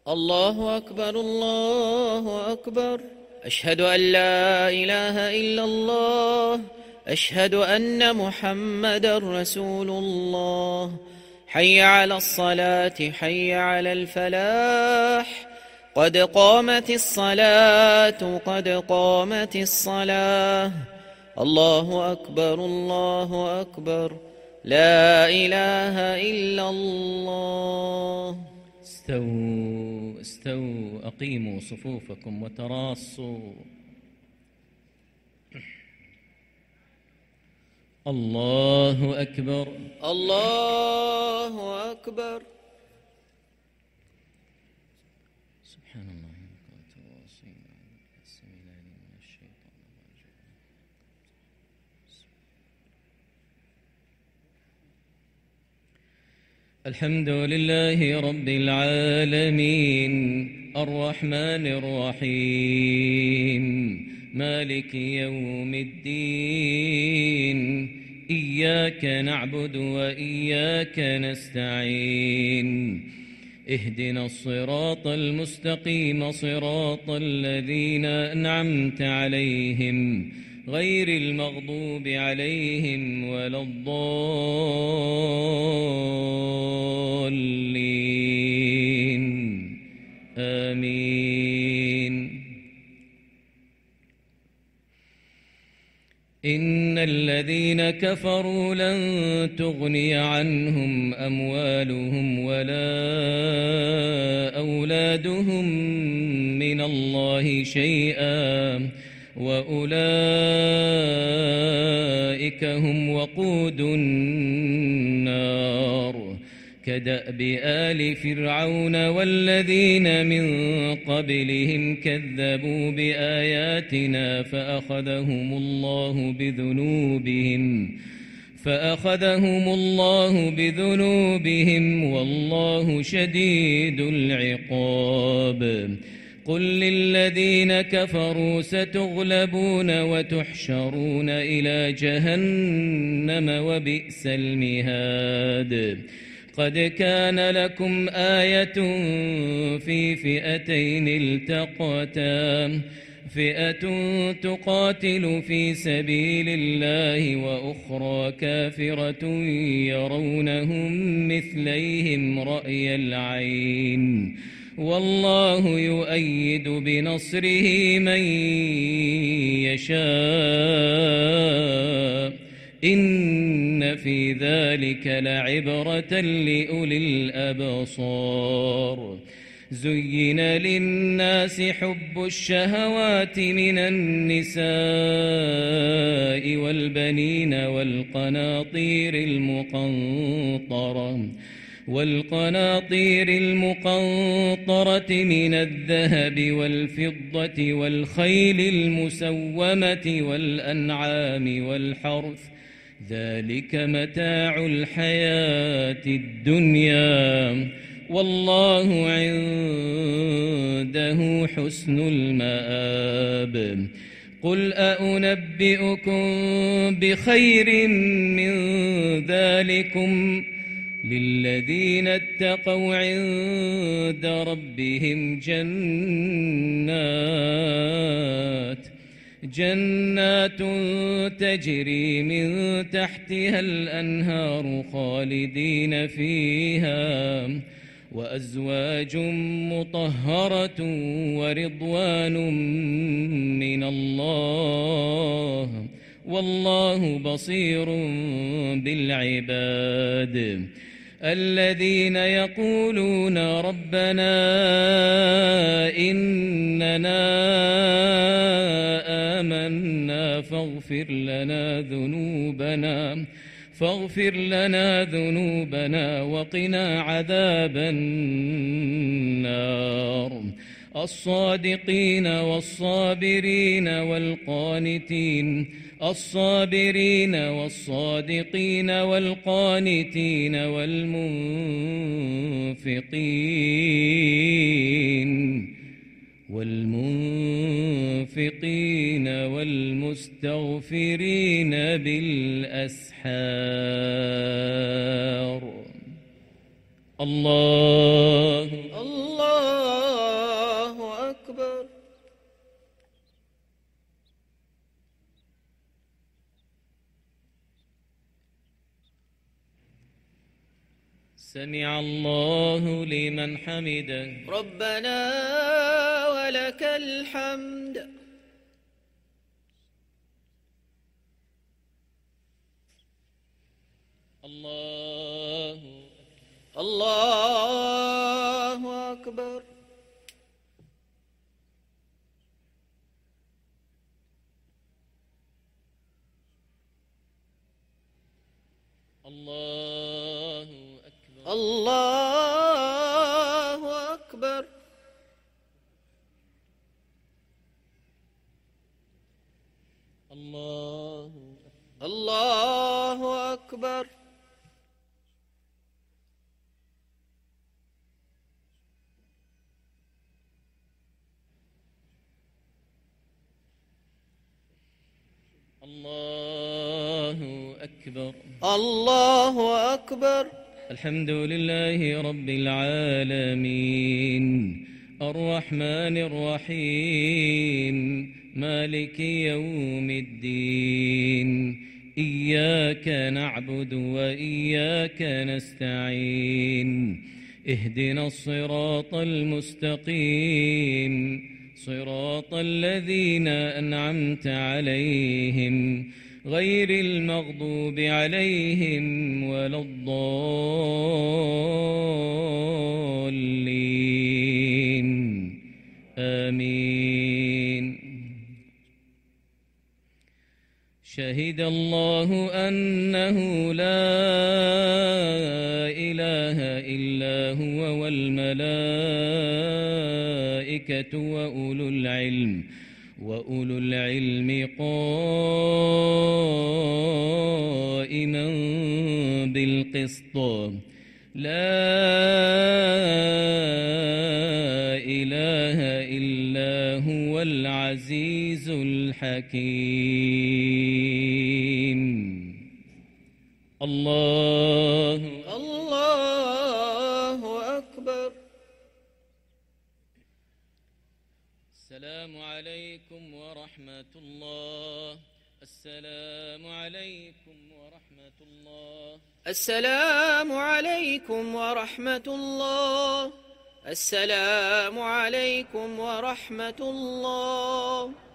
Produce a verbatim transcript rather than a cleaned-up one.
الله أكبر الله أكبر. أشهد أن لا إله إلا الله. أشهد أن محمدا رسول الله. حي على الصلاة حي على الفلاح. قد قامت الصلاة قد قامت الصلاة. الله أكبر الله أكبر. لا إله إلا الله. استووا استووا أقيموا صفوفكم وتراصوا. الله أكبر الله أكبر. سبحان الله. الحمد لله رب العالمين الرحمن الرحيم مالك يوم الدين إياك نعبد وإياك نستعين اهدنا الصراط المستقيم صراط الذين أنعمت عليهم غير المغضوب عليهم ولا الضالين آمين. إن الذين كفروا لن تغني عنهم أموالهم ولا أولادهم من الله شيئا وأولئك هم وقود النار كدأب آل فرعون والذين من قبلهم كذبوا بآياتنا فأخذهم الله بذنوبهم فأخذهم الله بذنوبهم والله شديد العقاب. قل للذين كفروا ستغلبون وتحشرون إلى جهنم وبئس المهاد. قد كان لكم آية في فئتين التقتا فئة تقاتل في سبيل الله وأخرى كافرة يرونهم مثليهم رأي العين والله يؤيد بنصره من يشاء إن في ذلك لعبرة لأولي الأبصار. زين للناس حب الشهوات من النساء والبنين والقناطير المقنطرة والقناطير المقنطرة من الذهب والفضة والخيل المسومة والأنعام والحرث ذلك متاع الحياة الدنيا والله عنده حسن المآب. قل أأنبئكم بخير من ذلكم للذين اتقوا عند ربهم جنات جنات تجري من تحتها الأنهار خالدين فيها وأزواج مطهرة ورضوان من الله والله بصير بالعباد. الذين يقولون ربنا إننا آمنا فاغفر لنا ذنوبنا فاغفر لنا ذنوبنا وقنا عذاب النار. الصادقين والصابرين والقانتين الصابرين والصادقين والقانتين والمنفقين والمنفقين والمستغفرين بالأسحار. الله الله سمع الله لمن حمده. ربنا ولك الحمد. الله الله أكبر. الله أكبر. الله أكبر. الله الله أكبر. الله أكبر. الله أكبر. الحمد لله رب العالمين الرحمن الرحيم مالك يوم الدين إياك نعبد وإياك نستعين اهدنا الصراط المستقيم صراط الذين أنعمت عليهم غير المغضوب عليهم ولا الضالين آمين. شهد الله أنه لا إله إلا هو والملائكة وأولو العلم وأولو العلم قائما بالقسط لا إله إلا هو العزيز الحكيم. الله الله أكبر. السلام عليكم ورحمة الله. السلام عليكم ورحمة الله. السلام عليكم ورحمة الله. السلام عليكم ورحمة الله.